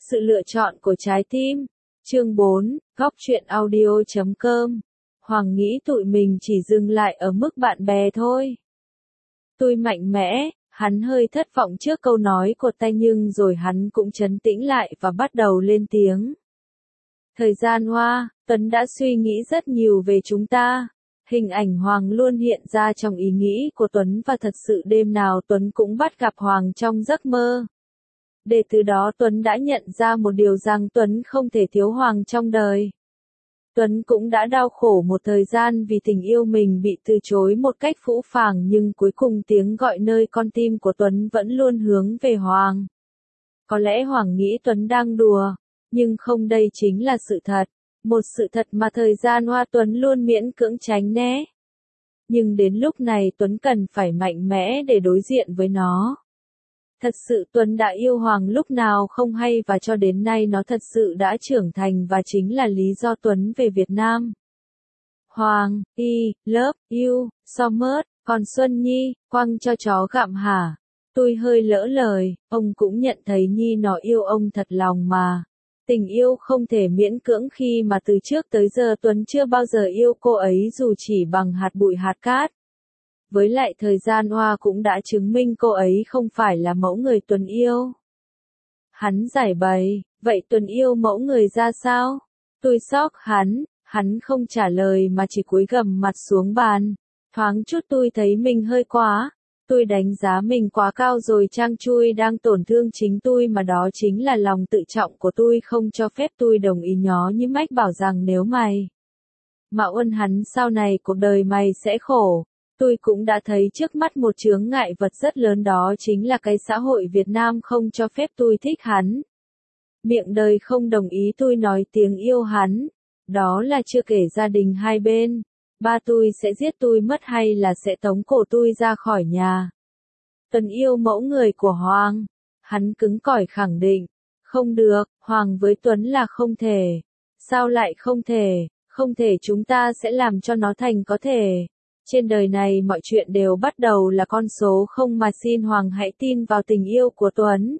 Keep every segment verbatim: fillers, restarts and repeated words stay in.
Sự lựa chọn của trái tim. Chương bốn, góc truyện audio chấm com. Hoàng nghĩ tụi mình chỉ dừng lại ở mức bạn bè thôi. Tôi mạnh mẽ, hắn hơi thất vọng trước câu nói của tay nhưng rồi hắn cũng trấn tĩnh lại và bắt đầu lên tiếng. Thời gian qua, Tuấn đã suy nghĩ rất nhiều về chúng ta. Hình ảnh Hoàng luôn hiện ra trong ý nghĩ của Tuấn và thật sự đêm nào Tuấn cũng bắt gặp Hoàng trong giấc mơ. Để từ đó Tuấn đã nhận ra một điều rằng Tuấn không thể thiếu Hoàng trong đời. Tuấn cũng đã đau khổ một thời gian vì tình yêu mình bị từ chối một cách phũ phàng nhưng cuối cùng tiếng gọi nơi con tim của Tuấn vẫn luôn hướng về Hoàng. Có lẽ Hoàng nghĩ Tuấn đang đùa, nhưng không, đây chính là sự thật. Một sự thật mà thời gian qua Tuấn luôn miễn cưỡng tránh né. Nhưng đến lúc này Tuấn cần phải mạnh mẽ để đối diện với nó. Thật sự Tuấn đã yêu Hoàng lúc nào không hay và cho đến nay nó thật sự đã trưởng thành và chính là lý do Tuấn về Việt Nam. Hoàng, I, love you, so much, còn Xuân Nhi, quăng cho chó gặm hả? Tôi hơi lỡ lời, ông cũng nhận thấy Nhi nó yêu ông thật lòng mà. Tình yêu không thể miễn cưỡng khi mà từ trước tới giờ Tuấn chưa bao giờ yêu cô ấy dù chỉ bằng hạt bụi hạt cát. Với lại thời gian qua cũng đã chứng minh cô ấy không phải là mẫu người Tuấn yêu. Hắn giải bày, vậy Tuấn yêu mẫu người ra sao? Tôi sốc hắn, hắn không trả lời mà chỉ cúi gằm mặt xuống bàn. Thoáng chút tôi thấy mình hơi quá. Tôi đánh giá mình quá cao rồi trang chui đang tổn thương chính tôi mà đó chính là lòng tự trọng của tôi không cho phép tôi đồng ý nhó như mách bảo rằng nếu mày mà uân hắn sau này cuộc đời mày sẽ khổ. Tôi cũng đã thấy trước mắt một chướng ngại vật rất lớn đó chính là cái xã hội Việt Nam không cho phép tôi thích hắn. Miệng đời không đồng ý tôi nói tiếng yêu hắn. Đó là chưa kể gia đình hai bên. Ba tôi sẽ giết tôi mất hay là sẽ tống cổ tôi ra khỏi nhà. Tuấn yêu mẫu người của Hoàng. Hắn cứng cỏi khẳng định. Không được, Hoàng với Tuấn là không thể. Sao lại không thể? Không thể, chúng ta sẽ làm cho nó thành có thể. Trên đời này mọi chuyện đều bắt đầu là con số không mà xin Hoàng hãy tin vào tình yêu của Tuấn.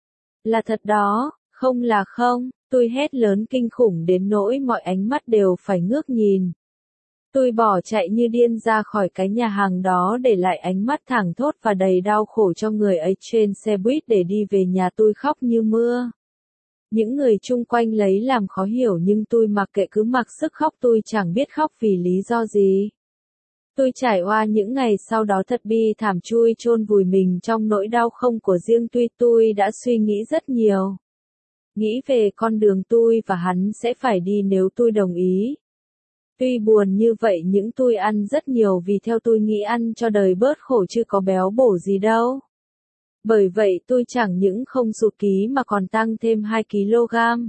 Là thật đó, không là không. Tôi hét lớn kinh khủng đến nỗi mọi ánh mắt đều phải ngước nhìn. Tôi bỏ chạy như điên ra khỏi cái nhà hàng đó để lại ánh mắt thẳng thốt và đầy đau khổ cho người ấy trên xe buýt để đi về nhà. Tôi khóc như mưa. Những người chung quanh lấy làm khó hiểu nhưng tôi mặc kệ cứ mặc sức khóc, tôi chẳng biết khóc vì lý do gì. Tôi trải qua những ngày sau đó thật bi thảm, chui chôn vùi mình trong nỗi đau không của riêng tôi. Tôi đã suy nghĩ rất nhiều. Nghĩ về con đường tôi và hắn sẽ phải đi nếu tôi đồng ý. Tuy buồn như vậy nhưng tôi ăn rất nhiều vì theo tôi nghĩ ăn cho đời bớt khổ chứ có béo bổ gì đâu. Bởi vậy tôi chẳng những không sụt ký mà còn tăng thêm hai ki lô gam.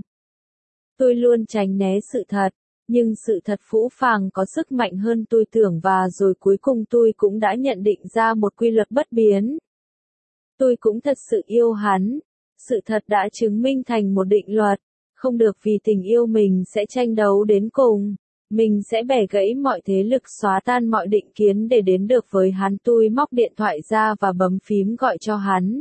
Tôi luôn tránh né sự thật, nhưng sự thật phũ phàng có sức mạnh hơn tôi tưởng và rồi cuối cùng tôi cũng đã nhận định ra một quy luật bất biến. Tôi cũng thật sự yêu hắn. Sự thật đã chứng minh thành một định luật. Không được vì tình yêu mình sẽ tranh đấu đến cùng. Mình sẽ bẻ gãy mọi thế lực, xóa tan mọi định kiến để đến được với hắn. Tôi móc điện thoại ra và bấm phím gọi cho hắn.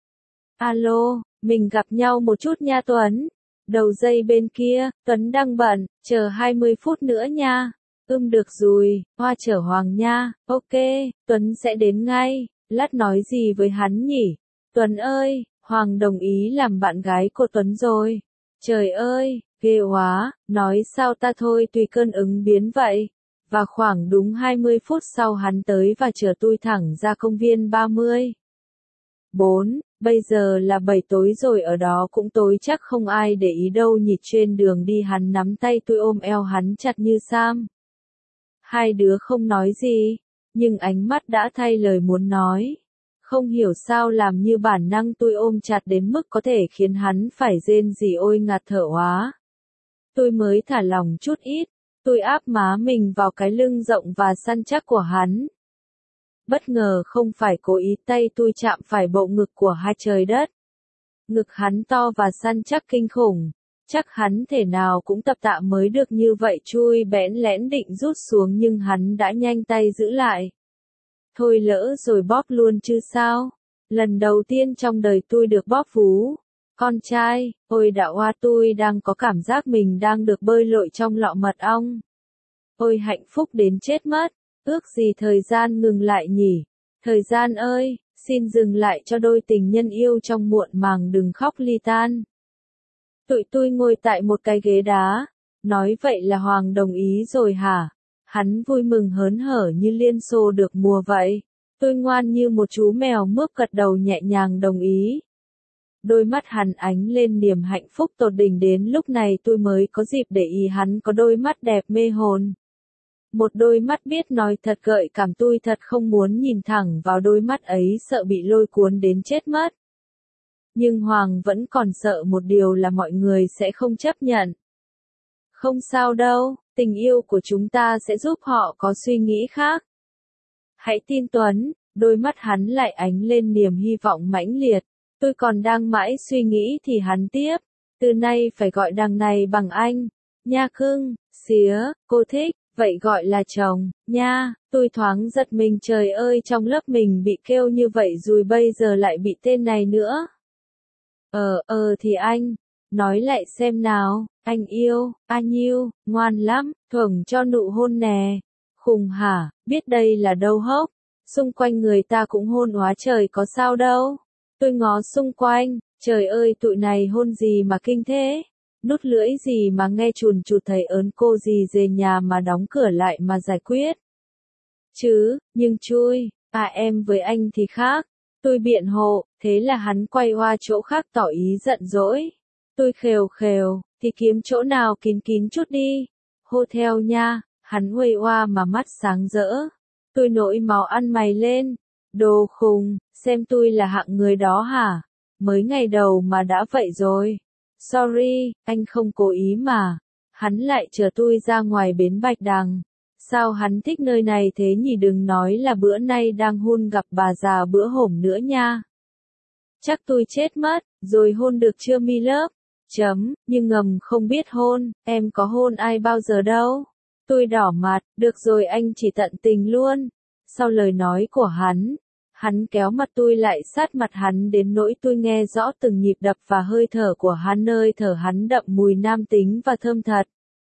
Alo, mình gặp nhau một chút nha Tuấn. Đầu dây bên kia, Tuấn đang bận, chờ hai mươi phút nữa nha. Ưm được rồi, Hoa chở Hoàng nha, ok, Tuấn sẽ đến ngay. Lát nói gì với hắn nhỉ? Tuấn ơi, Hoàng đồng ý làm bạn gái của Tuấn rồi. Trời ơi, ghê quá, nói sao ta, thôi tùy cơn ứng biến vậy. Và khoảng đúng hai mươi phút sau hắn tới và chở tôi thẳng ra công viên ba mươi. bốn, bây giờ là bảy tối rồi, ở đó cũng tối chắc không ai để ý đâu nhỉ. Trên đường đi hắn nắm tay tôi ôm eo hắn chặt như Sam. Hai đứa không nói gì, nhưng ánh mắt đã thay lời muốn nói. Không hiểu sao làm như bản năng tôi ôm chặt đến mức có thể khiến hắn phải rên rỉ ôi ngạt thở quá. Tôi mới thả lỏng chút ít, tôi áp má mình vào cái lưng rộng và săn chắc của hắn. Bất ngờ không phải cố ý, tay tôi chạm phải bộ ngực của hai trời đất. Ngực hắn to và săn chắc kinh khủng, chắc hắn thể nào cũng tập tạ mới được như vậy. Chui bẽn lẽn định rút xuống nhưng hắn đã nhanh tay giữ lại. Thôi lỡ rồi bóp luôn chứ sao. Lần đầu tiên trong đời tôi được bóp vú. Con trai, ôi đạo hoa tôi đang có cảm giác mình đang được bơi lội trong lọ mật ong. Ôi hạnh phúc đến chết mất, ước gì thời gian ngừng lại nhỉ. Thời gian ơi, xin dừng lại cho đôi tình nhân yêu trong muộn màng đừng khóc ly tan. Tụi tôi ngồi tại một cái ghế đá, nói vậy là Hoàng đồng ý rồi hả? Hắn vui mừng hớn hở như Liên Xô được mùa vậy. Tôi ngoan như một chú mèo mướp gật đầu nhẹ nhàng đồng ý. Đôi mắt hắn ánh lên niềm hạnh phúc tột đỉnh, đến lúc này tôi mới có dịp để ý hắn có đôi mắt đẹp mê hồn. Một đôi mắt biết nói thật gợi cảm, tôi thật không muốn nhìn thẳng vào đôi mắt ấy, sợ bị lôi cuốn đến chết mất. Nhưng Hoàng vẫn còn sợ một điều là mọi người sẽ không chấp nhận. Không sao đâu, tình yêu của chúng ta sẽ giúp họ có suy nghĩ khác. Hãy tin Tuấn, đôi mắt hắn lại ánh lên niềm hy vọng mãnh liệt. Tôi còn đang mãi suy nghĩ thì hắn tiếp. Từ nay phải gọi đằng này bằng anh. Nha cưng, xía, cô thích, vậy gọi là chồng, nha. Tôi thoáng giật mình, trời ơi, trong lớp mình bị kêu như vậy rồi bây giờ lại bị tên này nữa. Ờ, ờ thì anh, nói lại xem nào, anh yêu, anh yêu, ngoan lắm, thưởng cho nụ hôn nè. Khùng hả, biết đây là đâu hốc, xung quanh người ta cũng hôn hóa trời có sao đâu. Tôi ngó xung quanh, trời ơi tụi này hôn gì mà kinh thế, nút lưỡi gì mà nghe chùn chụt, thấy ớn cô gì về nhà mà đóng cửa lại mà giải quyết. Chứ, nhưng chui, à em với anh thì khác. Tôi biện hộ, thế là hắn quay qua chỗ khác tỏ ý giận dỗi. Tôi khều khều, thì kiếm chỗ nào kín kín chút đi. Hô theo nha, hắn huây oa mà mắt sáng rỡ. Tôi nổi máu ăn mày lên. Đồ khùng, xem tôi là hạng người đó hả? Mới ngày đầu mà đã vậy rồi. Sorry, anh không cố ý mà. Hắn lại chờ tôi ra ngoài bến Bạch Đằng. Sao hắn thích nơi này thế nhỉ, đừng nói là bữa nay đang hôn gặp bà già bữa hổm nữa nha. Chắc tôi chết mất, rồi hôn được chưa mi lớp? Chấm, nhưng ngầm không biết hôn, em có hôn ai bao giờ đâu. Tôi đỏ mặt, được rồi anh chỉ tận tình luôn. Sau lời nói của hắn, hắn kéo mặt tôi lại sát mặt hắn đến nỗi tôi nghe rõ từng nhịp đập và hơi thở của hắn, nơi thở hắn đậm mùi nam tính và thơm thật.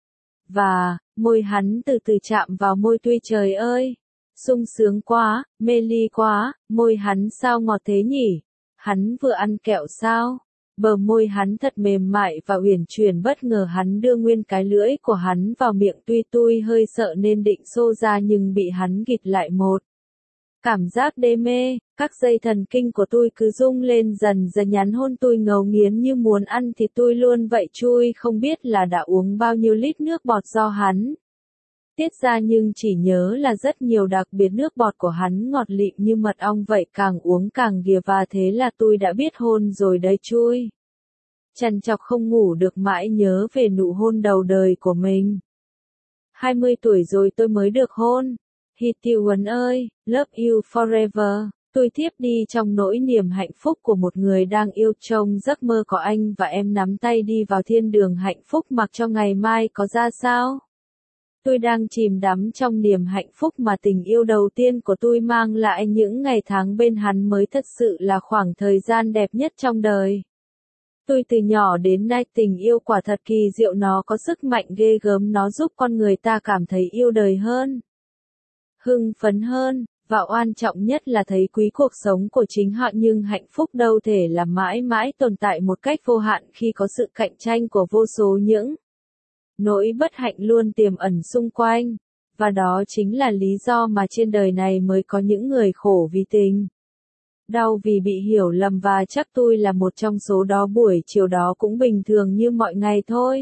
Và, môi hắn từ từ chạm vào môi tôi, trời ơi, sung sướng quá, mê ly quá, môi hắn sao ngọt thế nhỉ? Hắn vừa ăn kẹo sao? Bờ môi hắn thật mềm mại và uyển chuyển, bất ngờ hắn đưa nguyên cái lưỡi của hắn vào miệng tôi, tôi hơi sợ nên định xô ra nhưng bị hắn ghịt lại một. Cảm giác đê mê, các dây thần kinh của tôi cứ rung lên dần dần, nhắn hôn tôi ngấu nghiến như muốn ăn thịt tôi luôn vậy. Chui không biết là đã uống bao nhiêu lít nước bọt do hắn tiết ra, nhưng chỉ nhớ là rất nhiều, đặc biệt nước bọt của hắn ngọt lịm như mật ong vậy, càng uống càng ghìa, và thế là tôi đã biết hôn rồi đấy. Chui trằn trọc không ngủ được, mãi nhớ về nụ hôn đầu đời của mình. hai mươi tuổi rồi tôi mới được hôn. Hít tiêu Huấn ơi, love you forever. Tôi thiếp đi trong nỗi niềm hạnh phúc của một người đang yêu, trong giấc mơ có anh và em nắm tay đi vào thiên đường hạnh phúc, mặc cho ngày mai có ra sao. Tôi đang chìm đắm trong niềm hạnh phúc mà tình yêu đầu tiên của tôi mang lại. Những ngày tháng bên hắn mới thật sự là khoảng thời gian đẹp nhất trong đời tôi từ nhỏ đến nay. Tình yêu quả thật kỳ diệu, nó có sức mạnh ghê gớm, nó giúp con người ta cảm thấy yêu đời hơn, hưng phấn hơn, và oan trọng nhất là thấy quý cuộc sống của chính họ. Nhưng hạnh phúc đâu thể là mãi mãi tồn tại một cách vô hạn khi có sự cạnh tranh của vô số những nỗi bất hạnh luôn tiềm ẩn xung quanh. Và đó chính là lý do mà trên đời này mới có những người khổ vì tình, đau vì bị hiểu lầm, và chắc tôi là một trong số đó. Buổi chiều đó cũng bình thường như mọi ngày thôi.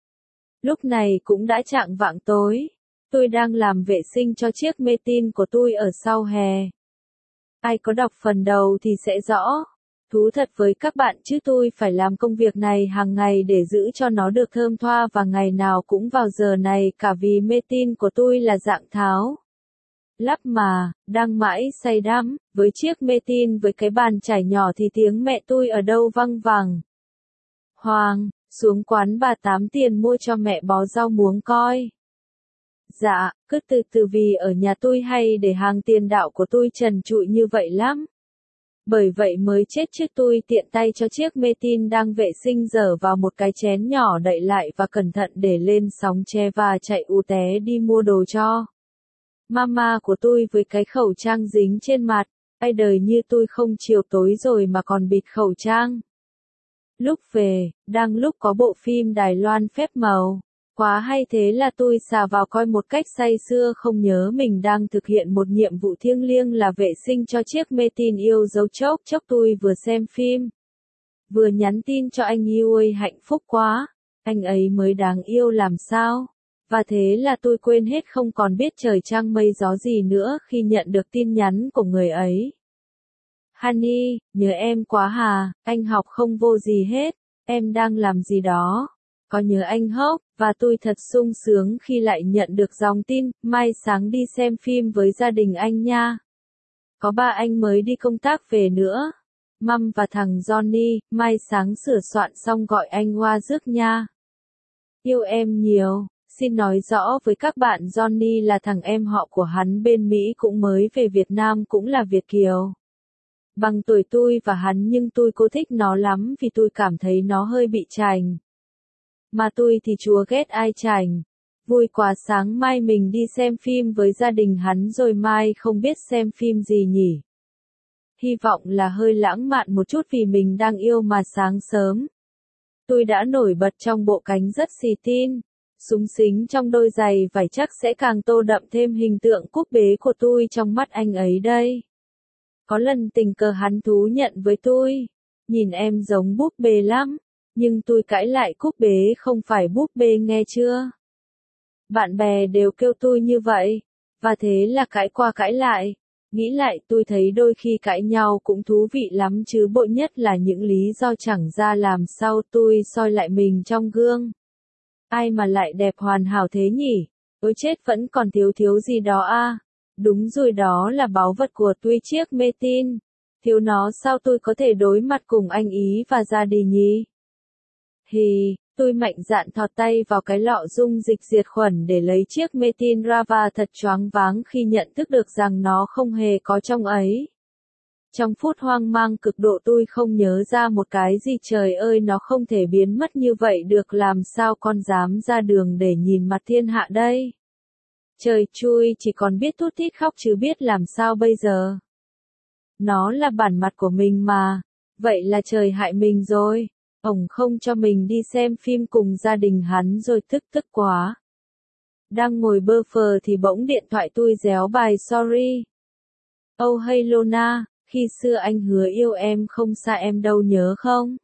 Lúc này cũng đã chạng vạng tối. Tôi đang làm vệ sinh cho chiếc mê tin của tôi ở sau hè. Ai có đọc phần đầu thì sẽ rõ. Thú thật với các bạn chứ tôi phải làm công việc này hàng ngày để giữ cho nó được thơm tho, và ngày nào cũng vào giờ này cả, vì mê tin của tôi là dạng tháo lắp mà, đang mãi say đắm với chiếc mê tin với cái bàn chải nhỏ thì tiếng mẹ tôi ở đâu văng vẳng. Hoàng, xuống quán bà tám tiền mua cho mẹ bó rau muống coi. Dạ, cứ từ từ, vì ở nhà tôi hay để hàng tiền đạo của tôi trần trụi như vậy lắm. Bởi vậy mới chết chứ tôi tiện tay cho chiếc mê tin đang vệ sinh dở vào một cái chén nhỏ đậy lại và cẩn thận để lên sóng tre và chạy ù té đi mua đồ cho mama của tôi với cái khẩu trang dính trên mặt. Ai đời như tôi không chiều tối rồi mà còn bịt khẩu trang. Lúc về, đang lúc có bộ phim Đài Loan phép màu. Quá hay thế là tôi xà vào coi một cách say sưa không nhớ mình đang thực hiện một nhiệm vụ thiêng liêng là vệ sinh cho chiếc mê tin yêu dấu. Chốc chốc tôi vừa xem phim, vừa nhắn tin cho anh yêu ơi hạnh phúc quá, anh ấy mới đáng yêu làm sao. Và thế là tôi quên hết không còn biết trời trăng mây gió gì nữa khi nhận được tin nhắn của người ấy. Honey, nhớ em quá hà, anh học không vô gì hết, em đang làm gì đó. Có nhớ anh hốc, và tôi thật sung sướng khi lại nhận được dòng tin, mai sáng đi xem phim với gia đình anh nha. Có ba anh mới đi công tác về nữa. Măm và thằng Johnny, mai sáng sửa soạn xong gọi anh qua rước nha. Yêu em nhiều, xin nói rõ với các bạn Johnny là thằng em họ của hắn bên Mỹ cũng mới về Việt Nam cũng là Việt kiều. Bằng tuổi tôi và hắn nhưng tôi cố thích nó lắm vì tôi cảm thấy nó hơi bị chảnh. Mà tôi thì chúa ghét ai chảnh. Vui quá sáng mai mình đi xem phim với gia đình hắn rồi mai không biết xem phim gì nhỉ. Hy vọng là hơi lãng mạn một chút vì mình đang yêu mà sáng sớm. Tôi đã nổi bật trong bộ cánh rất xì tin. Súng xính trong đôi giày vải chắc sẽ càng tô đậm thêm hình tượng cúp bế của tôi trong mắt anh ấy đây. Có lần tình cờ hắn thú nhận với tôi. Nhìn em giống búp bê lắm. Nhưng tôi cãi lại cúp bế không phải búp bê nghe chưa? Bạn bè đều kêu tôi như vậy. Và thế là cãi qua cãi lại. Nghĩ lại tôi thấy đôi khi cãi nhau cũng thú vị lắm chứ bội nhất là những lý do chẳng ra làm sao. Tôi soi lại mình trong gương. Ai mà lại đẹp hoàn hảo thế nhỉ? Ôi chết vẫn còn thiếu thiếu gì đó à? Đúng rồi, đó là báu vật của tôi chiếc mê tin. Thiếu nó sao tôi có thể đối mặt cùng anh ý và gia đình nhỉ? Thì, tôi mạnh dạn thọt tay vào cái lọ dung dịch diệt khuẩn để lấy chiếc mê tin ra và thật choáng váng khi nhận thức được rằng nó không hề có trong ấy. Trong phút hoang mang cực độ tôi không nhớ ra một cái gì. Trời ơi, nó không thể biến mất như vậy được, làm sao con dám ra đường để nhìn mặt thiên hạ đây. Trời chui, chỉ còn biết thút thít khóc chứ biết làm sao bây giờ. Nó là bản mặt của mình mà, vậy là trời hại mình rồi. Ổng không cho mình đi xem phim cùng gia đình hắn rồi, tức tức quá. Đang ngồi bơ phờ thì bỗng điện thoại tôi réo bài sorry. Oh hey Lona, khi xưa anh hứa yêu em không xa em đâu nhớ không?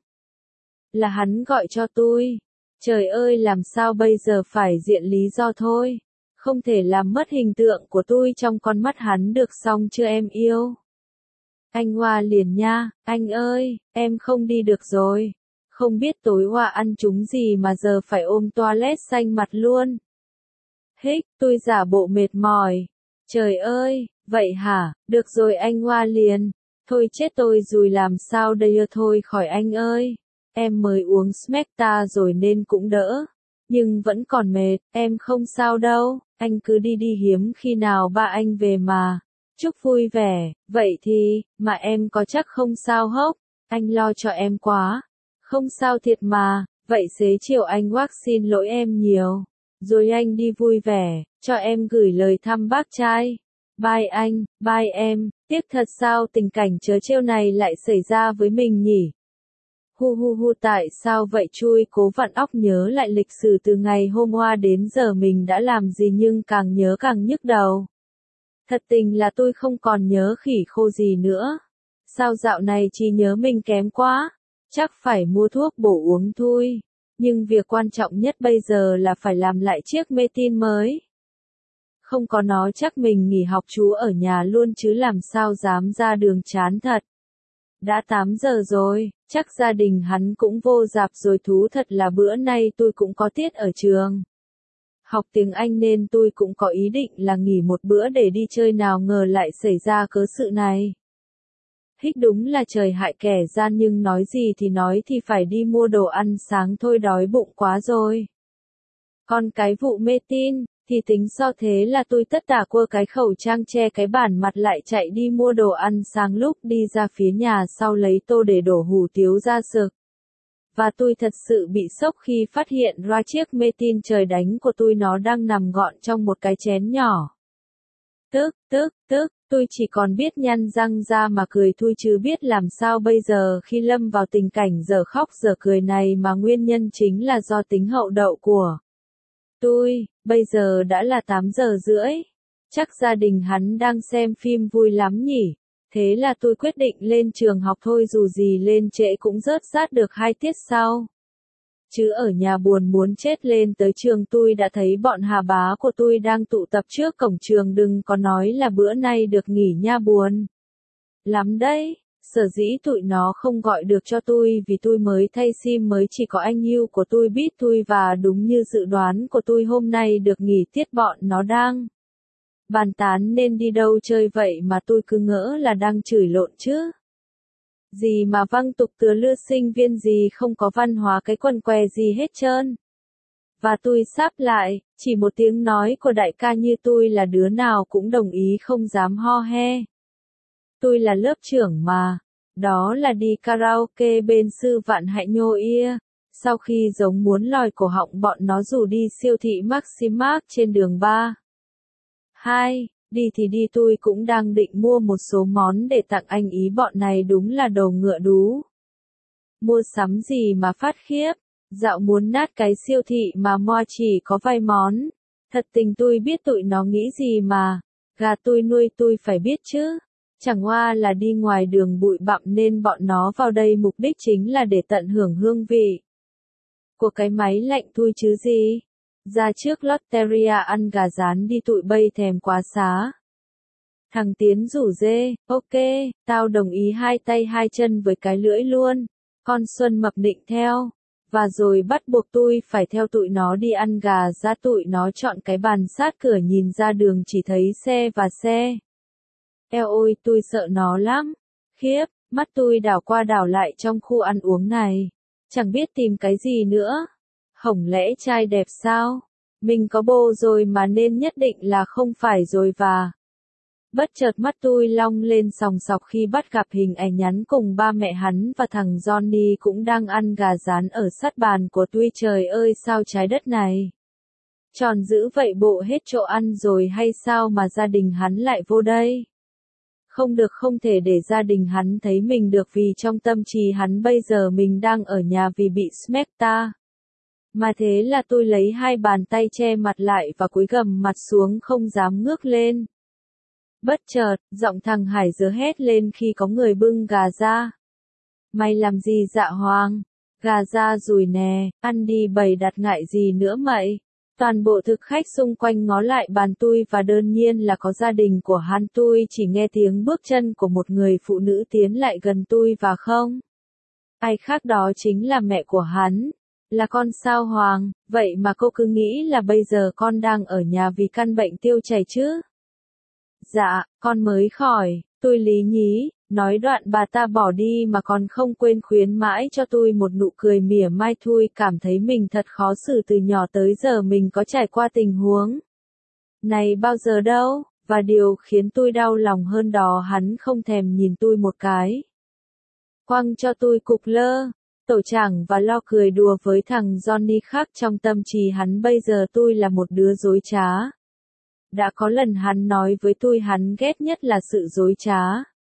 Là hắn gọi cho tôi. Trời ơi, làm sao bây giờ, phải diện lý do thôi. Không thể làm mất hình tượng của tôi trong con mắt hắn được, xong chưa em yêu? Anh Hoa liền nha, anh ơi, em không đi được rồi. Không biết tối qua ăn trúng gì mà giờ phải ôm toilet xanh mặt luôn. Hích, tôi giả bộ mệt mỏi. Trời ơi, vậy hả, được rồi anh Hoa liền. Thôi chết tôi rồi, làm sao đây, thôi khỏi anh ơi. Em mới uống Smecta rồi nên cũng đỡ. Nhưng vẫn còn mệt, em không sao đâu, anh cứ đi đi, hiếm khi nào ba anh về mà. Chúc vui vẻ, vậy thì, mà em có chắc không sao hốc, anh lo cho em quá. Không sao thiệt mà, vậy xế chiều anh Wax xin lỗi em nhiều. Rồi anh đi vui vẻ, cho em gửi lời thăm bác trai. Bye anh, bye em, tiếc thật sao tình cảnh trớ trêu này lại xảy ra với mình nhỉ? Hu hu hu, tại sao vậy chui, cố vặn óc nhớ lại lịch sử từ ngày hôm qua đến giờ mình đã làm gì nhưng càng nhớ càng nhức đầu. Thật tình là tôi không còn nhớ khỉ khô gì nữa. Sao dạo này trí nhớ mình kém quá? Chắc phải mua thuốc bổ uống thôi. Nhưng việc quan trọng nhất bây giờ là phải làm lại chiếc mê tin mới. Không có nó chắc mình nghỉ học chú ở nhà luôn chứ làm sao dám ra đường, chán thật. Đã tám giờ rồi, chắc gia đình hắn cũng vô dạp rồi, thú thật là bữa nay tôi cũng có tiết ở trường. Học tiếng Anh nên tôi cũng có ý định là nghỉ một bữa để đi chơi, nào ngờ lại xảy ra cớ sự này. Hích, đúng là trời hại kẻ gian, nhưng nói gì thì nói thì phải đi mua đồ ăn sáng thôi, đói bụng quá rồi. Còn cái vụ mê tin, Thì tính so thế là tôi tất tả quơ cái khẩu trang che cái bản mặt lại chạy đi mua đồ ăn sáng lúc đi ra phía nhà sau lấy tô để đổ hủ tiếu ra sực. Và tôi thật sự bị sốc khi phát hiện ra chiếc mê tin trời đánh của tôi nó đang nằm gọn trong một cái chén nhỏ. Tức, tức, tức, tôi chỉ còn biết nhăn răng ra mà cười thôi chứ biết làm sao bây giờ khi lâm vào tình cảnh giờ khóc giờ cười này mà nguyên nhân chính là do tính hậu đậu của tôi. Bây giờ đã là tám giờ rưỡi. Chắc gia đình hắn đang xem phim vui lắm nhỉ. Thế là tôi quyết định lên trường học thôi, dù gì lên trễ cũng rớt rát được hai tiết sau. Chứ ở nhà buồn muốn chết. Lên tới trường tôi đã thấy bọn hà bá của tôi đang tụ tập trước cổng trường, đừng có nói là bữa nay được nghỉ nha, buồn lắm đấy. Sở dĩ tụi nó không gọi được cho tôi vì tôi mới thay sim mới chỉ có anh yêu của tôi biết tôi, và đúng như dự đoán của tôi hôm nay được nghỉ tiết bọn nó đang bàn tán nên đi đâu chơi vậy mà tôi cứ ngỡ là đang chửi lộn chứ. Gì mà văng tục tứa lưa, sinh viên gì không có văn hóa cái quần què gì hết trơn. Và tôi sáp lại, chỉ một tiếng nói của đại ca như tôi là đứa nào cũng đồng ý không dám ho he. Tôi là lớp trưởng mà. Đó là đi karaoke bên sư vạn hạnh nhô ia. Sau khi giống muốn lòi cổ họng bọn nó rủ đi siêu thị Maximark trên đường ba. Hai, đi thì đi, tôi cũng đang định mua một số món để tặng anh ý, bọn này đúng là đồ ngựa đú. Mua sắm gì mà phát khiếp, dạo muốn nát cái siêu thị mà moa chỉ có vài món. Thật tình tôi biết tụi nó nghĩ gì mà, gà tôi nuôi tôi phải biết chứ. Chẳng qua là đi ngoài đường bụi bặm nên bọn nó vào đây mục đích chính là để tận hưởng hương vị của cái máy lạnh thôi chứ gì. Ra trước Lotteria ăn gà rán đi, tụi bay thèm quá xá. Thằng Tiến rủ dê, ok, tao đồng ý, hai tay hai chân với cái lưỡi luôn. Con Xuân mập định theo. Và rồi bắt buộc tôi phải theo tụi nó đi ăn gà. Ra tụi nó chọn cái bàn sát cửa, nhìn ra đường chỉ thấy xe và xe. Eo ôi, tôi sợ nó lắm. Khiếp, mắt tôi đảo qua đảo lại trong khu ăn uống này. Chẳng biết tìm cái gì nữa. Hổng lẽ trai đẹp sao? Mình có bồ rồi mà nên nhất định là không phải rồi và... Bất chợt mắt tôi long lên sòng sọc khi bắt gặp hình ảnh nhắn cùng ba mẹ hắn và thằng Johnny cũng đang ăn gà rán ở sát bàn của tôi. Trời ơi, sao trái đất này tròn dữ vậy, bộ hết chỗ ăn rồi hay sao mà gia đình hắn lại vô đây? Không được, không thể để gia đình hắn thấy mình được, vì trong tâm trí hắn bây giờ mình đang ở nhà vì bị smecta. Mà thế là tôi lấy hai bàn tay che mặt lại và cúi gằm mặt xuống không dám ngước lên. Bất chợt, giọng thằng Hải dứa hét lên khi có người bưng gà ra. Mày làm gì dạ Hoàng? Gà ra rồi nè, ăn đi bầy đặt ngại gì nữa mậy? Toàn bộ thực khách xung quanh ngó lại bàn tôi và đương nhiên là có gia đình của hắn. Tôi chỉ nghe tiếng bước chân của một người phụ nữ tiến lại gần tôi và không ai khác đó chính là mẹ của hắn. Là con sao Hoàng, vậy mà cô cứ nghĩ là bây giờ con đang ở nhà vì căn bệnh tiêu chảy chứ? Dạ, con mới khỏi, tôi lý nhí, nói đoạn bà ta bỏ đi mà còn không quên khuyến mãi cho tôi một nụ cười mỉa mai. Thui cảm thấy mình thật khó xử, từ nhỏ tới giờ mình có trải qua tình huống này bao giờ đâu, và điều khiến tôi đau lòng hơn đó hắn không thèm nhìn tôi một cái. Quăng cho tôi cục lơ, tổ chảng và lo cười đùa với thằng Johnny khác. Trong tâm trí hắn bây giờ tôi là một đứa dối trá. Đã có lần hắn nói với tôi hắn ghét nhất là sự dối trá.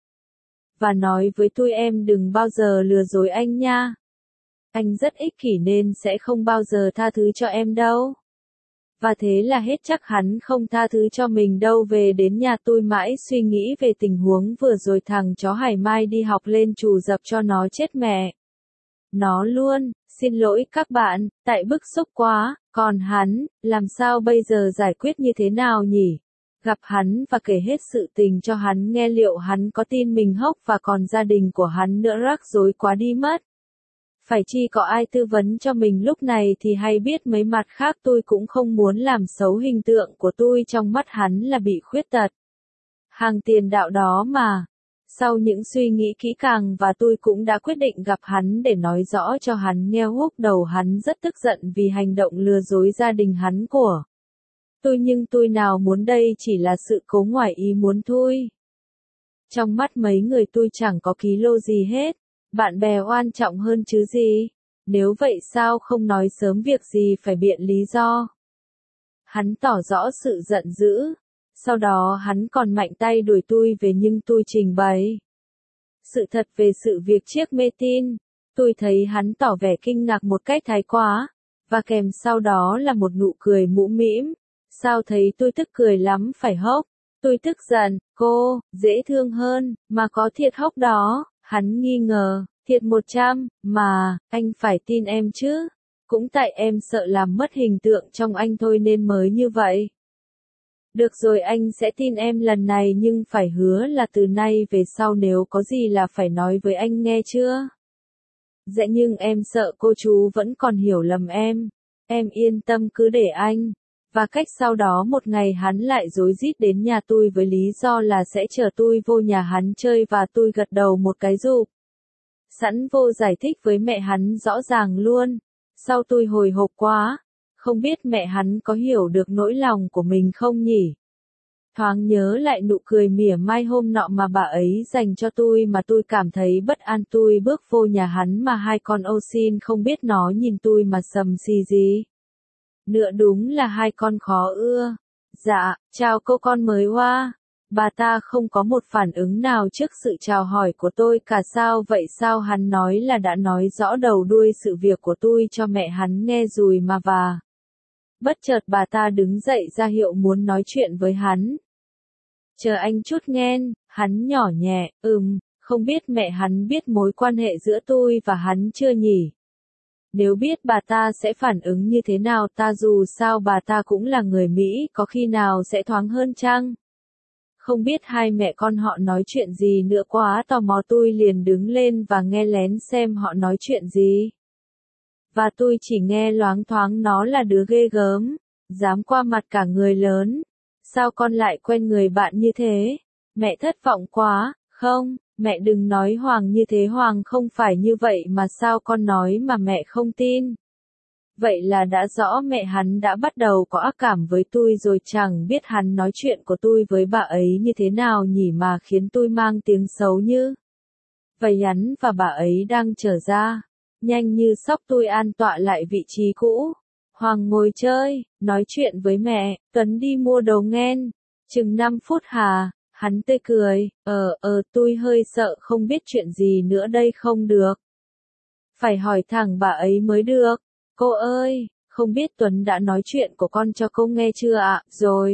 Và nói với tôi em đừng bao giờ lừa dối anh nha. Anh rất ích kỷ nên sẽ không bao giờ tha thứ cho em đâu. Và thế là hết chắc hắn không tha thứ cho mình đâu. Về đến nhà tôi mãi suy nghĩ về tình huống vừa rồi, thằng chó Hải mai đi học lên trù dập cho nó chết mẹ nó luôn. Xin lỗi các bạn, tại bức xúc quá. Còn hắn, làm sao bây giờ giải quyết như thế nào nhỉ? Gặp hắn và kể hết sự tình cho hắn nghe, liệu hắn có tin mình hốc, và còn gia đình của hắn nữa, rắc rối quá đi mất. Phải chi có ai tư vấn cho mình lúc này thì hay biết. Mấy mặt khác tôi cũng không muốn làm xấu hình tượng của tôi trong mắt hắn là bị khuyết tật hàng tiền đạo đó mà. Sau những suy nghĩ kỹ càng và tôi cũng đã quyết định gặp hắn để nói rõ cho hắn nghe. Húc đầu hắn rất tức giận vì hành động lừa dối gia đình hắn của Tôi nhưng tôi nào muốn đây chỉ là sự cố ngoài ý muốn thôi. Trong mắt mấy người tôi chẳng có ký lô gì hết, bạn bè oan trọng hơn chứ gì. Nếu vậy sao không nói sớm việc gì phải biện lý do. Hắn tỏ rõ sự giận dữ, sau đó hắn còn mạnh tay đuổi tôi về nhưng tôi trình bày sự thật về sự việc chiếc mê tin. Tôi thấy hắn tỏ vẻ kinh ngạc một cách thái quá, và kèm sau đó là một nụ cười mũm mĩm. Sao thấy tôi tức cười lắm phải hốc? Tôi tức giận, cô, dễ thương hơn, mà có thiệt hốc đó, hắn nghi ngờ, thiệt một trăm, mà, anh phải tin em chứ. Cũng tại em sợ làm mất hình tượng trong anh thôi nên mới như vậy. Được rồi anh sẽ tin em lần này nhưng phải hứa là từ nay về sau nếu có gì là phải nói với anh nghe chưa? Dạ nhưng em sợ cô chú vẫn còn hiểu lầm em. Em yên tâm cứ để anh. Và cách sau đó một ngày hắn lại rối rít đến nhà tôi với lý do là sẽ chở tôi vô nhà hắn chơi và tôi gật đầu một cái rụp. Sẵn vô giải thích với mẹ hắn rõ ràng luôn. Sau tôi hồi hộp quá. Không biết mẹ hắn có hiểu được nỗi lòng của mình không nhỉ? Thoáng nhớ lại nụ cười mỉa mai hôm nọ mà bà ấy dành cho tôi mà tôi cảm thấy bất an. Tôi bước vô nhà hắn mà hai con ô xin không biết nó nhìn tôi mà sầm xì gì. Nữa đúng là hai con khó ưa. Dạ, chào cô con mới qua. Bà ta không có một phản ứng nào trước sự chào hỏi của tôi cả. Sao vậy sao hắn nói là đã nói rõ đầu đuôi sự việc của tôi cho mẹ hắn nghe rồi mà và. Bất chợt bà ta đứng dậy ra hiệu muốn nói chuyện với hắn. Chờ anh chút nghen, hắn nhỏ nhẹ, ừm, không biết mẹ hắn biết mối quan hệ giữa tôi và hắn chưa nhỉ? Nếu biết bà ta sẽ phản ứng như thế nào ta dù sao bà ta cũng là người Mỹ có khi nào sẽ thoáng hơn chăng? Không biết hai mẹ con họ nói chuyện gì nữa quá tò mò tôi liền đứng lên và nghe lén xem họ nói chuyện gì. Và tôi chỉ nghe loáng thoáng nó là đứa ghê gớm, dám qua mặt cả người lớn. Sao con lại quen người bạn như thế? Mẹ thất vọng quá, không, mẹ đừng nói Hoàng như thế Hoàng không phải như vậy mà sao con nói mà mẹ không tin. Vậy là đã rõ mẹ hắn đã bắt đầu có ác cảm với tôi rồi chẳng biết hắn nói chuyện của tôi với bà ấy như thế nào nhỉ mà khiến tôi mang tiếng xấu như. Vậy hắn và bà ấy đang trở ra. Nhanh như sóc tôi an tọa lại vị trí cũ. Hoàng ngồi chơi, nói chuyện với mẹ, Tuấn đi mua đồ nghen. Chừng năm phút hà, hắn tươi cười, ờ ờ tôi hơi sợ không biết chuyện gì nữa đây không được. Phải hỏi thẳng bà ấy mới được. Cô ơi, không biết Tuấn đã nói chuyện của con cho cô nghe chưa ạ? Rồi.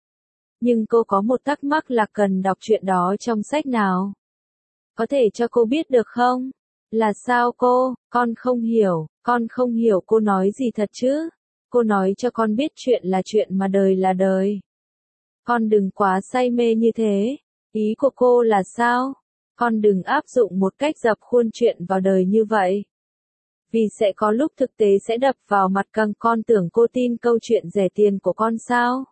Nhưng cô có một thắc mắc là cần đọc chuyện đó trong sách nào? Có thể cho cô biết được không? Là sao cô, con không hiểu, con không hiểu cô nói gì thật chứ? Cô nói cho con biết chuyện là chuyện mà đời là đời. Con đừng quá say mê như thế. Ý của cô là sao? Con đừng áp dụng một cách dập khuôn chuyện vào đời như vậy. Vì sẽ có lúc thực tế sẽ đập vào mặt căng con tưởng cô tin câu chuyện rẻ tiền của con sao?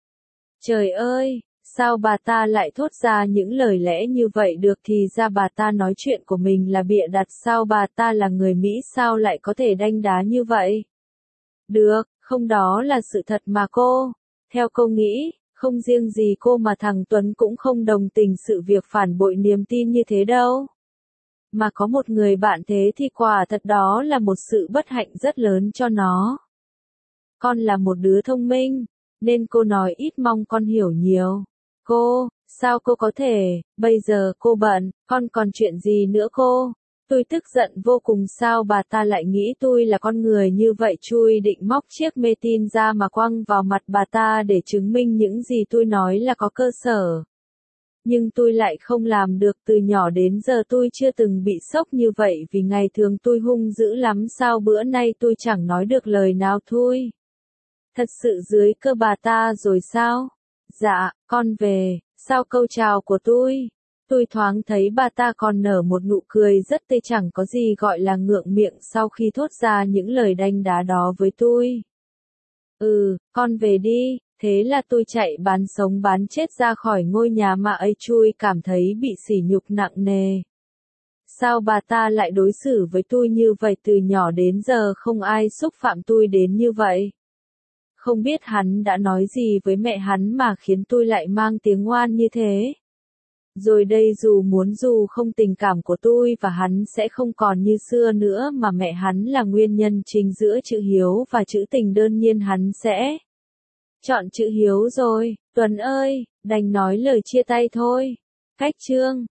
Trời ơi! Sao bà ta lại thốt ra những lời lẽ như vậy được thì ra bà ta nói chuyện của mình là bịa đặt sao bà ta là người Mỹ sao lại có thể đanh đá như vậy? Được, không đó là sự thật mà cô. Theo cô nghĩ, không riêng gì cô mà thằng Tuấn cũng không đồng tình sự việc phản bội niềm tin như thế đâu. Mà có một người bạn thế thì quả thật đó là một sự bất hạnh rất lớn cho nó. Con là một đứa thông minh, nên cô nói ít mong con hiểu nhiều. Cô, sao cô có thể, bây giờ cô bận, con còn chuyện gì nữa cô? Tôi tức giận vô cùng sao bà ta lại nghĩ tôi là con người như vậy chui định móc chiếc mê tin ra mà quăng vào mặt bà ta để chứng minh những gì tôi nói là có cơ sở. Nhưng tôi lại không làm được từ nhỏ đến giờ tôi chưa từng bị sốc như vậy vì ngày thường tôi hung dữ lắm sao bữa nay tôi chẳng nói được lời nào thôi. Thật sự dưới cơ bà ta rồi sao? Dạ, con về, sao câu chào của tôi? Tôi thoáng thấy bà ta còn nở một nụ cười rất tươi chẳng có gì gọi là ngượng miệng sau khi thốt ra những lời đanh đá đó với tôi. Ừ, con về đi, thế là tôi chạy bán sống bán chết ra khỏi ngôi nhà mà ấy chui cảm thấy bị sỉ nhục nặng nề. Sao bà ta lại đối xử với tôi như vậy từ nhỏ đến giờ không ai xúc phạm tôi đến như vậy? Không biết hắn đã nói gì với mẹ hắn mà khiến tôi lại mang tiếng ngoan như thế. Rồi đây dù muốn dù không tình cảm của tôi và hắn sẽ không còn như xưa nữa mà mẹ hắn là nguyên nhân chính giữa chữ hiếu và chữ tình, đơn nhiên hắn sẽ chọn chữ hiếu rồi. Tuấn ơi, đành nói lời chia tay thôi. Cách chương